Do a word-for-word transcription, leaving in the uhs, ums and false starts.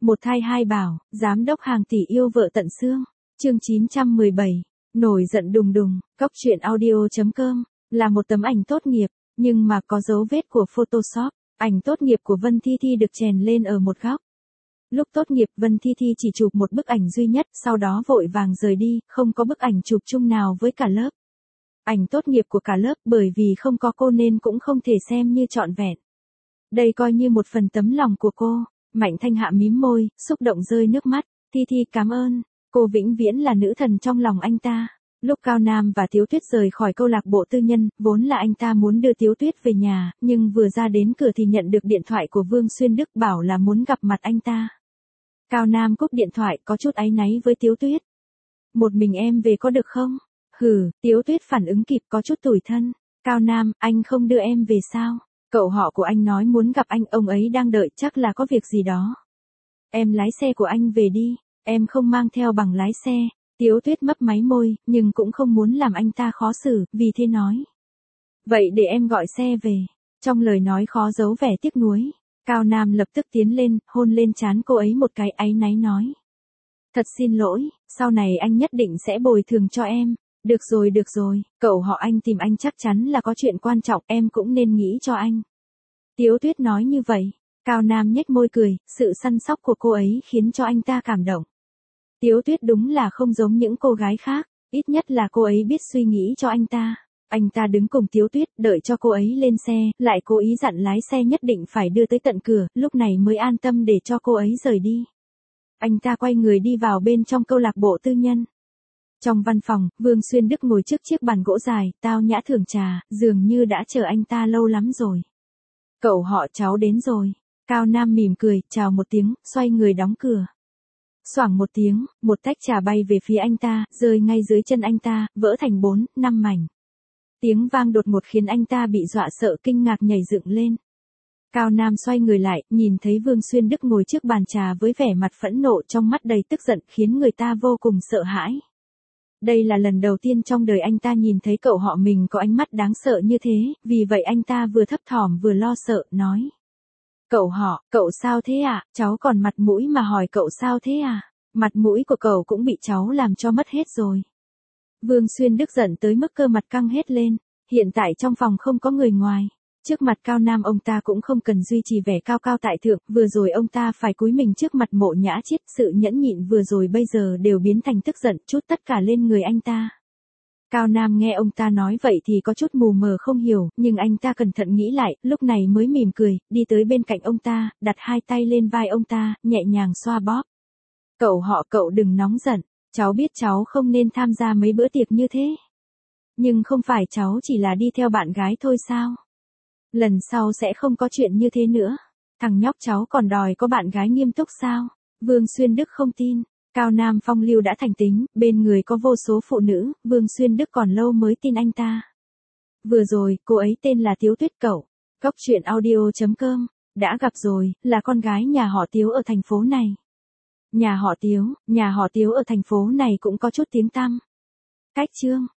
Một thai hai bảo, giám đốc hàng tỷ yêu vợ tận xương. Chương chín trăm mười bảy. Nổi giận đùng đùng. Cóc truyện audio chấm com là một tấm ảnh tốt nghiệp, nhưng mà có dấu vết của Photoshop. Ảnh tốt nghiệp của Vân Thi Thi được chèn lên ở một góc. Lúc tốt nghiệp Vân Thi Thi chỉ chụp một bức ảnh duy nhất, sau đó vội vàng rời đi, không có bức ảnh chụp chung nào với cả lớp. Ảnh tốt nghiệp của cả lớp bởi vì không có cô nên cũng không thể xem như trọn vẹn. Đây coi như một phần tấm lòng của cô. Mạnh Thanh Hạ mím môi, xúc động rơi nước mắt. Thi Thi cảm ơn, cô vĩnh viễn là nữ thần trong lòng anh ta. Lúc Cao Nam và Tiếu Tuyết rời khỏi câu lạc bộ tư nhân, vốn là anh ta muốn đưa Tiếu Tuyết về nhà, nhưng vừa ra đến cửa thì nhận được điện thoại của Vương Xuyên Đức bảo là muốn gặp mặt anh ta. Cao Nam cúp điện thoại có chút áy náy với Tiếu Tuyết. Một mình em về có được không? Hừ, Tiếu Tuyết phản ứng kịp có chút tủi thân. Cao Nam, anh không đưa em về sao? Cậu họ của anh nói muốn gặp anh, ông ấy đang đợi, chắc là có việc gì đó. Em lái xe của anh về đi, em không mang theo bằng lái xe. Tiếu Tuyết mấp máy môi, nhưng cũng không muốn làm anh ta khó xử, vì thế nói. Vậy để em gọi xe về. Trong lời nói khó giấu vẻ tiếc nuối. Cao Nam lập tức tiến lên, hôn lên trán cô ấy một cái, áy náy nói. Thật xin lỗi, sau này anh nhất định sẽ bồi thường cho em. Được rồi được rồi, cậu họ anh tìm anh chắc chắn là có chuyện quan trọng, em cũng nên nghĩ cho anh. Tiếu Tuyết nói như vậy. Cao Nam nhếch môi cười, sự săn sóc của cô ấy khiến cho anh ta cảm động. Tiếu Tuyết đúng là không giống những cô gái khác, ít nhất là cô ấy biết suy nghĩ cho anh ta. Anh ta đứng cùng Tiếu Tuyết, đợi cho cô ấy lên xe, lại cố ý dặn lái xe nhất định phải đưa tới tận cửa, lúc này mới an tâm để cho cô ấy rời đi. Anh ta quay người đi vào bên trong câu lạc bộ tư nhân. Trong văn phòng, Vương Xuyên Đức ngồi trước chiếc bàn gỗ dài, tao nhã thưởng trà, dường như đã chờ anh ta lâu lắm rồi. Cậu họ cháu đến rồi. Cao Nam mỉm cười, chào một tiếng, xoay người đóng cửa. Xoảng một tiếng, một tách trà bay về phía anh ta, rơi ngay dưới chân anh ta, vỡ thành bốn, năm mảnh. Tiếng vang đột ngột khiến anh ta bị dọa sợ kinh ngạc nhảy dựng lên. Cao Nam xoay người lại, nhìn thấy Vương Xuyên Đức ngồi trước bàn trà với vẻ mặt phẫn nộ trong mắt đầy tức giận khiến người ta vô cùng sợ hãi. Đây là lần đầu tiên trong đời anh ta nhìn thấy cậu họ mình có ánh mắt đáng sợ như thế, vì vậy anh ta vừa thấp thỏm vừa lo sợ, nói. Cậu họ, cậu sao thế à, cháu còn mặt mũi mà hỏi cậu sao thế à, mặt mũi của cậu cũng bị cháu làm cho mất hết rồi. Vương Xuyên Đức giận tới mức cơ mặt căng hết lên, hiện tại trong phòng không có người ngoài. Trước mặt Cao Nam ông ta cũng không cần duy trì vẻ cao cao tại thượng, vừa rồi ông ta phải cúi mình trước mặt Mộ Nhã Chiết, sự nhẫn nhịn vừa rồi bây giờ đều biến thành tức giận, chút tất cả lên người anh ta. Cao Nam nghe ông ta nói vậy thì có chút mù mờ không hiểu, nhưng anh ta cẩn thận nghĩ lại, lúc này mới mỉm cười, đi tới bên cạnh ông ta, đặt hai tay lên vai ông ta, nhẹ nhàng xoa bóp. Cậu họ cậu đừng nóng giận, cháu biết cháu không nên tham gia mấy bữa tiệc như thế. Nhưng không phải cháu chỉ là đi theo bạn gái thôi sao? Lần sau sẽ không có chuyện như thế nữa. Thằng nhóc cháu còn đòi có bạn gái nghiêm túc sao? Vương Xuyên Đức không tin. Cao Nam phong lưu đã thành tính, bên người có vô số phụ nữ, Vương Xuyên Đức còn lâu mới tin anh ta. Vừa rồi, cô ấy tên là Tiếu Tuyết cậu. Cóc truyện audio chấm com. Đã gặp rồi, là con gái nhà họ Tiếu ở thành phố này. Nhà họ Tiếu, nhà họ Tiếu ở thành phố này cũng có chút tiếng tăm. Cách chương.